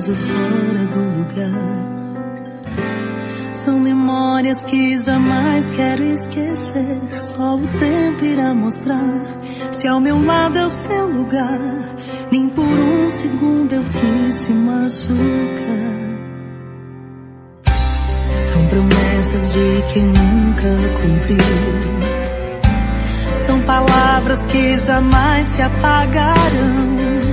coisas fora do lugar. São memórias que jamais quero esquecer. Só o tempo irá mostrar se ao meu lado é o seu lugar. Nem por um segundo eu quis te machucar. São promessas de quem nunca cumpriu. São palavras que jamais se apagarão.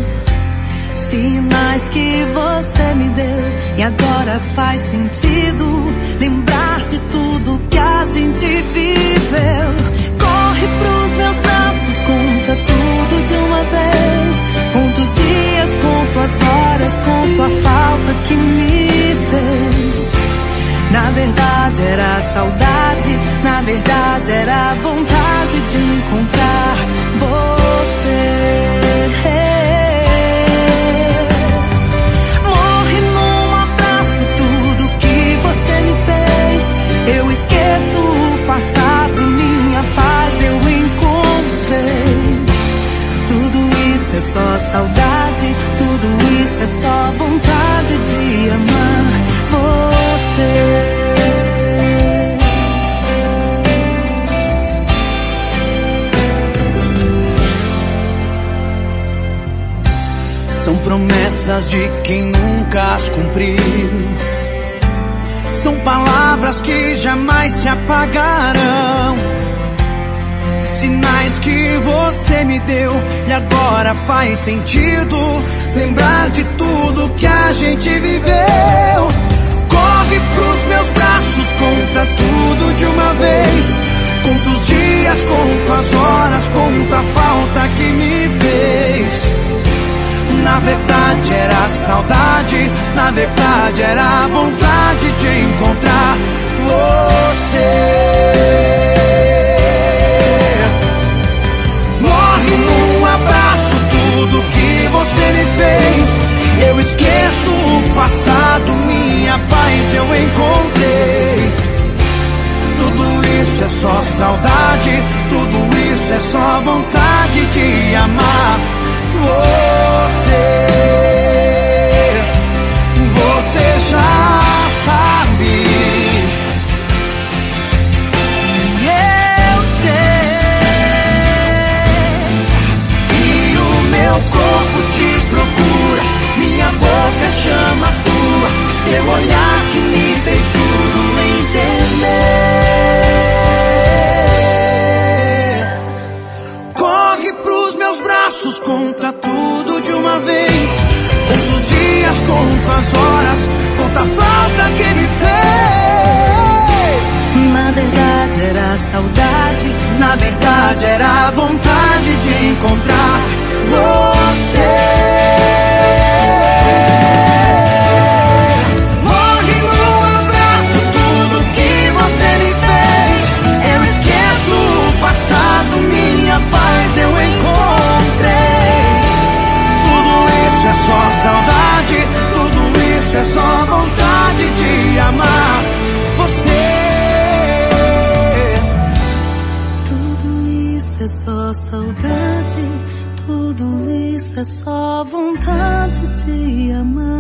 Sinais que você me deu e agora faz sentido lembrar de tudo que a gente viveu. Corre pros meus braços, conta tudo de uma vez. Conta os dias, conto as horas, conto a falta que me fez. Na verdade era saudade, na verdade era vontade de encontrar você. Eu esqueço o passado, minha paz eu encontrei. Tudo isso é só saudade, tudo isso é só vontade de amar você. São promessas de quem nunca as cumpriu. São palavras que jamais se apagarão. Sinais que você me deu e agora faz sentido lembrar de tudo que a gente viveu. Corre pros meus braços, conta tudo de uma vez. Conta os dias, conta as horas, conta a falta que me fez. Na verdade era saudade, na verdade era vontade de encontrar você. Morre num abraço tudo que você me fez. Eu esqueço o passado, minha paz eu encontrei. Tudo isso é só saudade, tudo isso é só vontade de amar você. Você já sabe, e eu sei que o meu corpo te procura, minha boca chama a tua, teu olhar que me fez tudo entender. Corre pros meus braços, conta tudo de uma vez. Conta os dias, conta as horas, conta a falta que me fez. Na verdade era saudade, na verdade era vontade de encontrar você. Morre no abraço tudo que você me fez. Eu esqueço o passado, minha paz eu encontrei. Tudo isso é só saudade, tudo isso é só vontade de amar você. Tudo isso é só saudade, tudo isso é só vontade de amar.